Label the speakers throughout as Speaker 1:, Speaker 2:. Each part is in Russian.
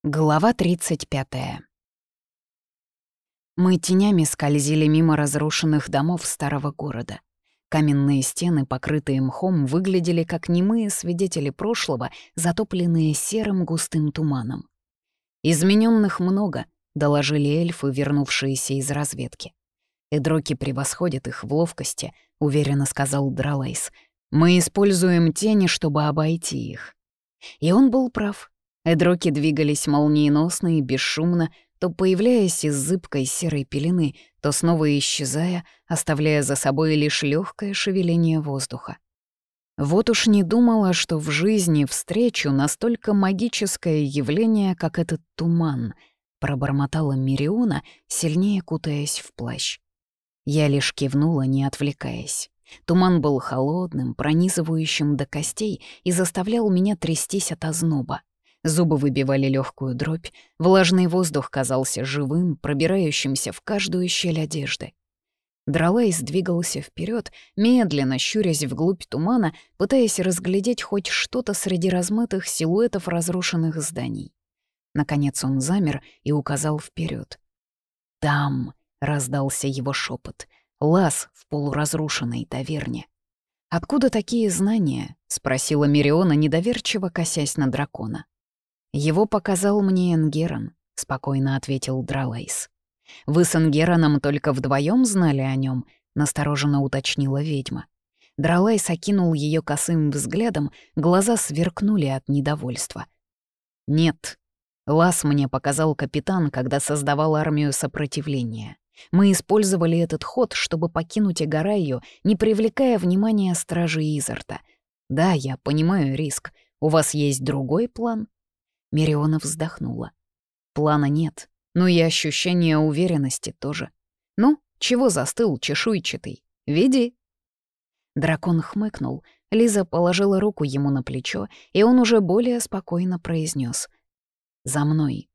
Speaker 1: Глава 35. Мы тенями скользили мимо разрушенных домов старого города. Каменные стены, покрытые мхом, выглядели как немые свидетели прошлого, затопленные серым густым туманом. «Измененных много», — доложили эльфы, вернувшиеся из разведки. «Эдроки превосходят их в ловкости», — уверенно сказал Дралайс. «Мы используем тени, чтобы обойти их». И он был прав. Эдроки двигались молниеносно и бесшумно, то появляясь из зыбкой серой пелены, то снова исчезая, оставляя за собой лишь легкое шевеление воздуха. Вот уж не думала, что в жизни встречу настолько магическое явление, как этот туман, пробормотала Мириона, сильнее кутаясь в плащ. Я лишь кивнула, не отвлекаясь. Туман был холодным, пронизывающим до костей и заставлял меня трястись от озноба. Зубы выбивали легкую дробь, влажный воздух казался живым, пробирающимся в каждую щель одежды. Дралайс двигался вперед, медленно щурясь вглубь тумана, пытаясь разглядеть хоть что-то среди размытых силуэтов разрушенных зданий. Наконец он замер и указал вперед. «Там!» — раздался его шепот. «Лаз в полуразрушенной таверне». «Откуда такие знания?» — спросила Мириона, недоверчиво косясь на дракона. «Его показал мне Энгерон», — спокойно ответил Дралайс. «Вы с Энгероном только вдвоем знали о нем? Настороженно уточнила ведьма. Дралайс окинул ее косым взглядом, глаза сверкнули от недовольства. «Нет, лаз мне показал капитан, когда создавал армию сопротивления. Мы использовали этот ход, чтобы покинуть Агарайю, не привлекая внимания стражи Изарта. Да, я понимаю риск. У вас есть другой план?» Мириона вздохнула. «Плана нет, но и ощущение уверенности тоже. Ну, чего застыл, чешуйчатый? Веди». Дракон хмыкнул, Лиза положила руку ему на плечо, и он уже более спокойно произнес: «За мной».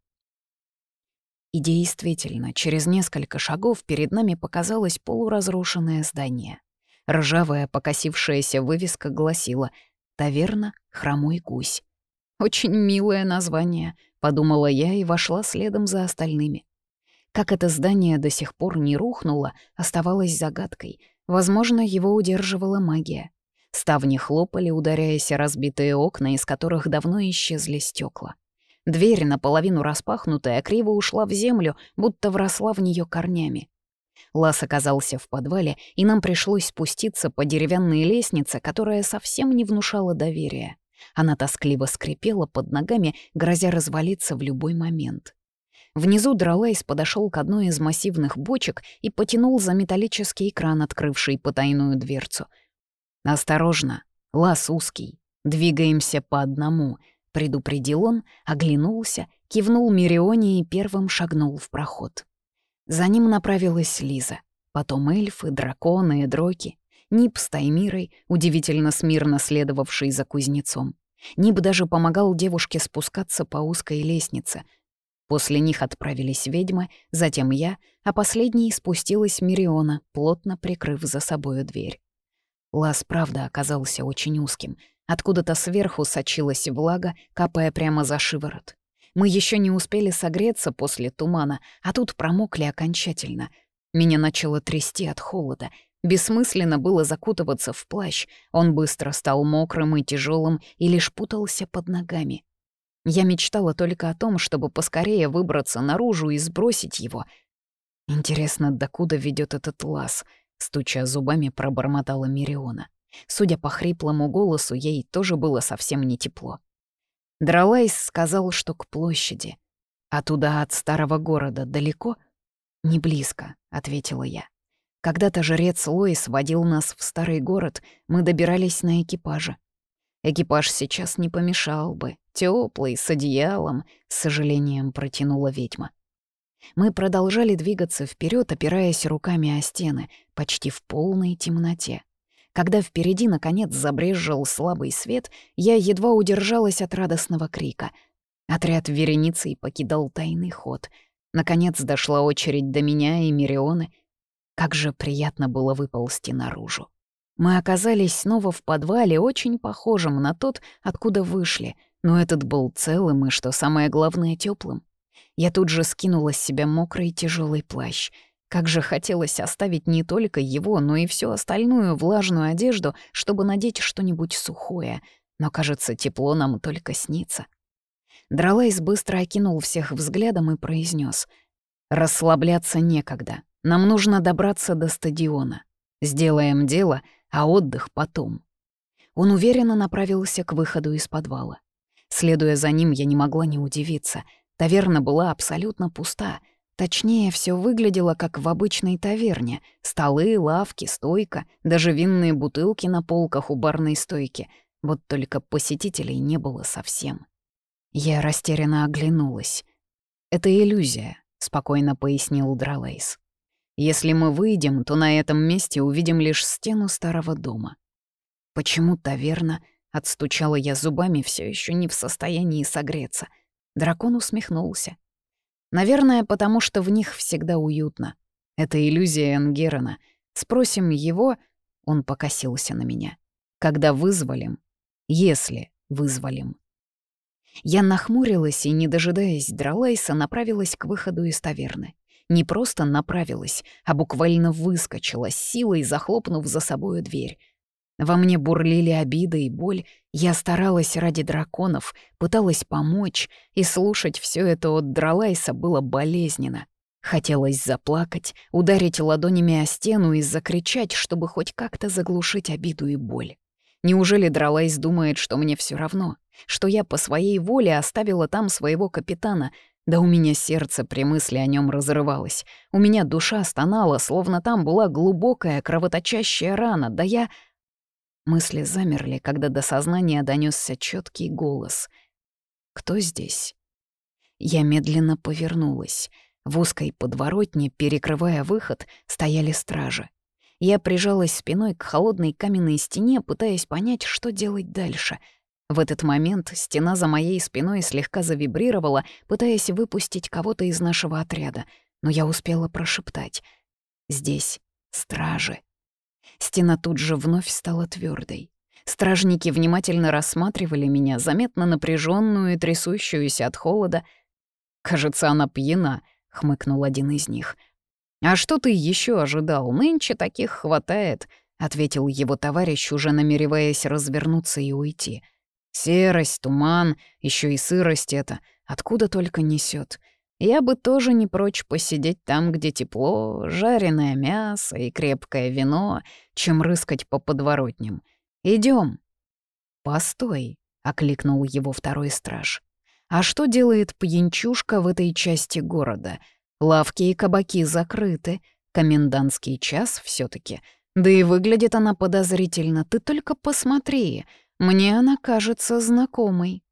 Speaker 1: И действительно, через несколько шагов перед нами показалось полуразрушенное здание. Ржавая покосившаяся вывеска гласила «Таверна Хромой Гусь». «Очень милое название», — подумала я и вошла следом за остальными. Как это здание до сих пор не рухнуло, оставалось загадкой. Возможно, его удерживала магия. Ставни хлопали, ударяясь о разбитые окна, из которых давно исчезли стекла. Дверь, наполовину распахнутая, криво ушла в землю, будто вросла в нее корнями. Лаз оказался в подвале, и нам пришлось спуститься по деревянной лестнице, которая совсем не внушала доверия. Она тоскливо скрипела под ногами, грозя развалиться в любой момент. Внизу Дралайс подошел к одной из массивных бочек и потянул за металлический кран, открывший потайную дверцу. «Осторожно, лаз узкий, двигаемся по одному», — предупредил он, оглянулся, кивнул Мирионе и первым шагнул в проход. За ним направилась Лиза, потом эльфы, драконы и дроки. Нип с Таймирой, удивительно смирно следовавший за кузнецом. Нип даже помогал девушке спускаться по узкой лестнице. После них отправились ведьмы, затем я, а последней спустилась Мириона, плотно прикрыв за собою дверь. Лаз, правда, оказался очень узким. Откуда-то сверху сочилась влага, капая прямо за шиворот. Мы еще не успели согреться после тумана, а тут промокли окончательно. Меня начало трясти от холода. Бессмысленно было закутываться в плащ, он быстро стал мокрым и тяжелым и лишь путался под ногами. Я мечтала только о том, чтобы поскорее выбраться наружу и сбросить его. «Интересно, докуда ведет этот лаз?» — стуча зубами, пробормотала Мириона. Судя по хриплому голосу, ей тоже было совсем не тепло. Дралайс сказал, что к площади. «А туда от старого города далеко?» «Не близко», — ответила я. Когда-то жрец Лоис водил нас в старый город, мы добирались на экипаже. Экипаж сейчас не помешал бы, тёплый, с одеялом, с сожалением протянула ведьма. Мы продолжали двигаться вперед, опираясь руками о стены, почти в полной темноте. Когда впереди, наконец, забрезжил слабый свет, я едва удержалась от радостного крика. Отряд вереницей покидал тайный ход. Наконец дошла очередь до меня и Мирионы. Как же приятно было выползти наружу. Мы оказались снова в подвале, очень похожем на тот, откуда вышли. Но этот был целым и, что самое главное, теплым. Я тут же скинула с себя мокрый тяжелый плащ. Как же хотелось оставить не только его, но и всю остальную влажную одежду, чтобы надеть что-нибудь сухое. Но, кажется, тепло нам только снится. Дралайс быстро окинул всех взглядом и произнес: «Расслабляться некогда. Нам нужно добраться до стадиона. Сделаем дело, а отдых потом». Он уверенно направился к выходу из подвала. Следуя за ним, я не могла не удивиться. Таверна была абсолютно пуста. Точнее, все выглядело как в обычной таверне. Столы, лавки, стойка, даже винные бутылки на полках у барной стойки. Вот только посетителей не было совсем. Я растерянно оглянулась. «Это иллюзия», — спокойно пояснил Дралейс. «Если мы выйдем, то на этом месте увидим лишь стену старого дома». «Почему таверна?» — отстучала я зубами, все еще не в состоянии согреться. Дракон усмехнулся. «Наверное, потому что в них всегда уютно. Это иллюзия Энгерона. Спросим его...» — он покосился на меня. «Когда вызволим? Если вызволим». Я нахмурилась и, не дожидаясь Дралайса, направилась к выходу из таверны. Не просто направилась, а буквально выскочила, с силой захлопнув за собою дверь. Во мне бурлили обида и боль. Я старалась ради драконов, пыталась помочь, и слушать все это от Дралайса было болезненно. Хотелось заплакать, ударить ладонями о стену и закричать, чтобы хоть как-то заглушить обиду и боль. Неужели Дралайс думает, что мне все равно? Что я по своей воле оставила там своего капитана? Да у меня сердце при мысли о нем разрывалось. У меня душа стонала, словно там была глубокая кровоточащая рана. Да я... Мысли замерли, когда до сознания донесся четкий голос. «Кто здесь?» Я медленно повернулась. В узкой подворотне, перекрывая выход, стояли стражи. Я прижалась спиной к холодной каменной стене, пытаясь понять, что делать дальше. В этот момент стена за моей спиной слегка завибрировала, пытаясь выпустить кого-то из нашего отряда, но я успела прошептать: «Здесь стражи». Стена тут же вновь стала твердой. Стражники внимательно рассматривали меня, заметно напряженную и трясущуюся от холода. «Кажется, она пьяна», — хмыкнул один из них. «А что ты еще ожидал? Нынче таких хватает», — ответил его товарищ, уже намереваясь развернуться и уйти. «Серость, туман, еще и сырость это. Откуда только несет. Я бы тоже не прочь посидеть там, где тепло, жареное мясо и крепкое вино, чем рыскать по подворотням. Идем. «Постой», — окликнул его второй страж. «А что делает пьянчушка в этой части города? Лавки и кабаки закрыты, комендантский час все таки. Да и выглядит она подозрительно, ты только посмотри, мне она кажется знакомой».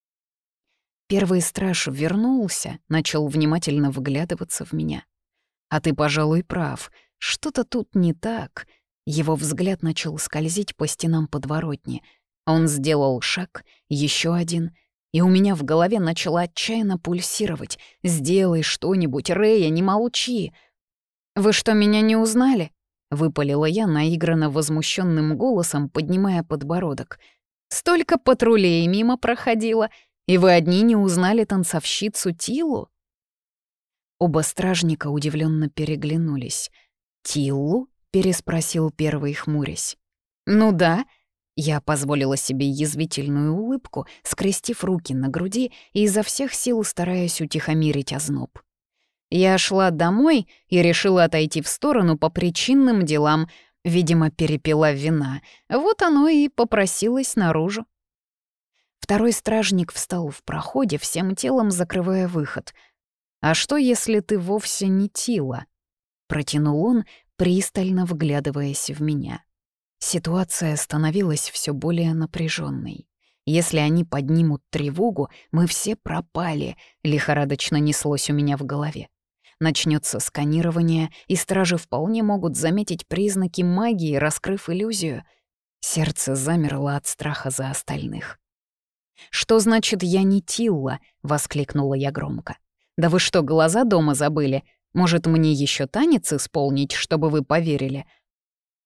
Speaker 1: Первый страж вернулся, начал внимательно вглядываться в меня. «А ты, пожалуй, прав. Что-то тут не так». Его взгляд начал скользить по стенам подворотни. Он сделал шаг, еще один, и у меня в голове начало отчаянно пульсировать. «Сделай что-нибудь, Рэя, не молчи!» «Вы что, меня не узнали?» — выпалила я наигранно возмущенным голосом, поднимая подбородок. «Столько патрулей мимо проходило, и вы одни не узнали танцовщицу Тилу?» Оба стражника удивленно переглянулись. «Тиллу?» — переспросил первый, хмурясь. «Ну да», — я позволила себе язвительную улыбку, скрестив руки на груди и изо всех сил стараясь утихомирить озноб. «Я шла домой и решила отойти в сторону по причинным делам. Видимо, перепила вина. Вот оно и попросилось наружу». Второй стражник встал в проходе, всем телом закрывая выход. «А что, если ты вовсе не Тила?» — протянул он, пристально вглядываясь в меня. Ситуация становилась все более напряженной. Если они поднимут тревогу, мы все пропали, лихорадочно неслось у меня в голове. Начнется сканирование, и стражи вполне могут заметить признаки магии, раскрыв иллюзию. Сердце замерло от страха за остальных. «Что значит «я не Тилла»?» — воскликнула я громко. «Да вы что, глаза дома забыли? Может, мне еще танец исполнить, чтобы вы поверили?»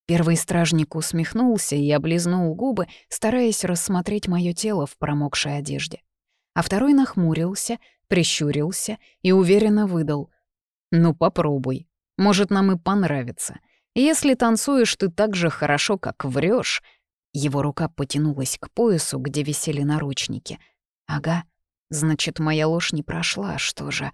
Speaker 1: Первый стражник усмехнулся и облизнул губы, стараясь рассмотреть мое тело в промокшей одежде. А второй нахмурился, прищурился и уверенно выдал: «Ну попробуй, может, нам и понравится. Если танцуешь ты так же хорошо, как врёшь». Его рука потянулась к поясу, где висели наручники. «Ага, значит, моя ложь не прошла, что же?»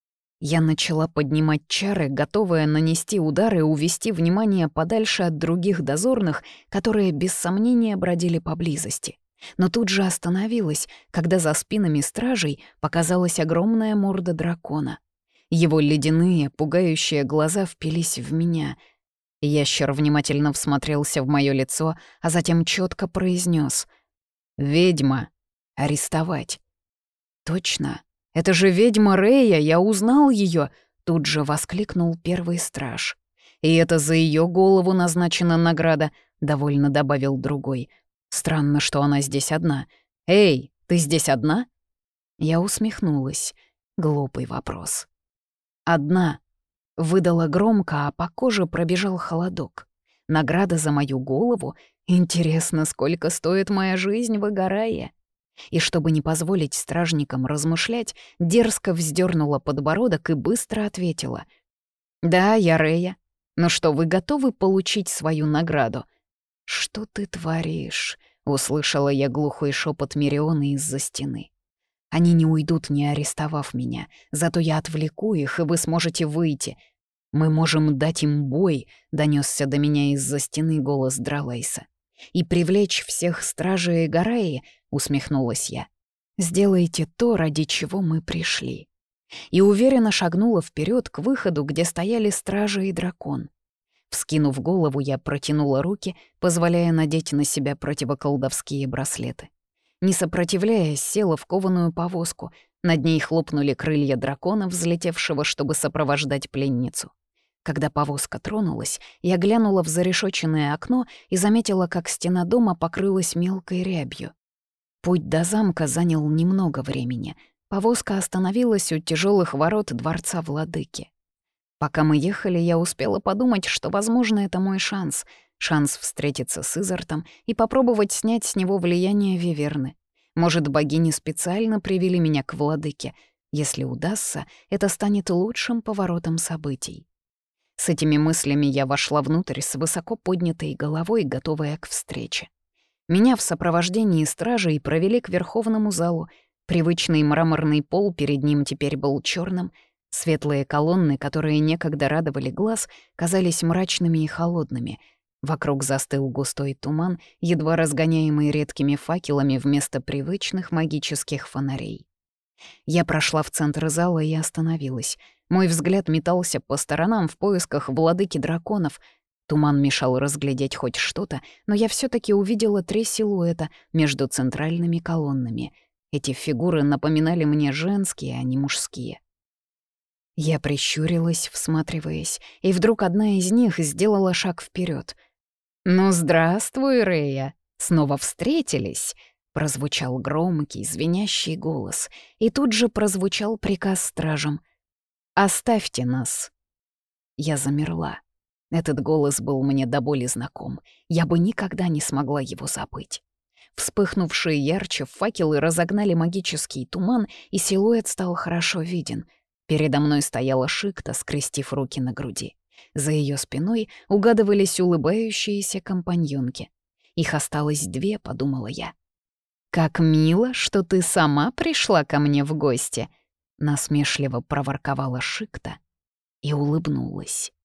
Speaker 1: Я начала поднимать чары, готовая нанести удар и увести внимание подальше от других дозорных, которые без сомнения бродили поблизости. Но тут же остановилась, когда за спинами стражей показалась огромная морда дракона. Его ледяные, пугающие глаза впились в меня. Ящер внимательно всмотрелся в моё лицо, а затем чётко произнёс: «Ведьма! Арестовать!» «Точно! Это же ведьма Рея, я узнал её!» — тут же воскликнул первый страж. «И это за её голову назначена награда», — довольно добавил другой. «Странно, что она здесь одна. Эй, ты здесь одна?» Я усмехнулась. Глупый вопрос. «Одна», — выдала громко, а по коже пробежал холодок. «Награда за мою голову? Интересно, сколько стоит моя жизнь в Игарае?» И чтобы не позволить стражникам размышлять, дерзко вздернула подбородок и быстро ответила: «Да, я Рея. Но что, вы готовы получить свою награду?» «Что ты творишь?» — услышала я глухой шепот Мирионы из-за стены. «Они не уйдут, не арестовав меня, зато я отвлеку их, и вы сможете выйти. Мы можем дать им бой», — донесся до меня из-за стены голос Дралейса. «И привлечь всех стражей Гараи», — усмехнулась я. «Сделайте то, ради чего мы пришли». И уверенно шагнула вперед к выходу, где стояли стражи и дракон. Вскинув голову, я протянула руки, позволяя надеть на себя противоколдовские браслеты. Не сопротивляясь, села в кованую повозку. Над ней хлопнули крылья дракона, взлетевшего, чтобы сопровождать пленницу. Когда повозка тронулась, я глянула в зарешоченное окно и заметила, как стена дома покрылась мелкой рябью. Путь до замка занял немного времени. Повозка остановилась у тяжелых ворот дворца владыки. Пока мы ехали, я успела подумать, что, возможно, это мой шанс. Шанс встретиться с Изартом и попробовать снять с него влияние Виверны. Может, богини специально привели меня к владыке. Если удастся, это станет лучшим поворотом событий. С этими мыслями я вошла внутрь с высоко поднятой головой, готовая к встрече. Меня в сопровождении стражей провели к верховному залу. Привычный мраморный пол перед ним теперь был черным. Светлые колонны, которые некогда радовали глаз, казались мрачными и холодными. Вокруг застыл густой туман, едва разгоняемый редкими факелами вместо привычных магических фонарей. Я прошла в центр зала и остановилась. Мой взгляд метался по сторонам в поисках владыки драконов. Туман мешал разглядеть хоть что-то, но я все таки увидела 3 силуэта между центральными колоннами. Эти фигуры напоминали мне женские, а не мужские. Я прищурилась, всматриваясь, и вдруг одна из них сделала шаг вперед. «Ну, здравствуй, Рея! Снова встретились!» Прозвучал громкий, звенящий голос, и тут же прозвучал приказ стражам: «Оставьте нас!» Я замерла. Этот голос был мне до боли знаком. Я бы никогда не смогла его забыть. Вспыхнувшие ярче факелы разогнали магический туман, и силуэт стал хорошо виден. Передо мной стояла Шикта, скрестив руки на груди. За ее спиной угадывались улыбающиеся компаньонки. Их осталось 2, подумала я. «Как мило, что ты сама пришла ко мне в гости», — насмешливо проворковала Шикта и улыбнулась.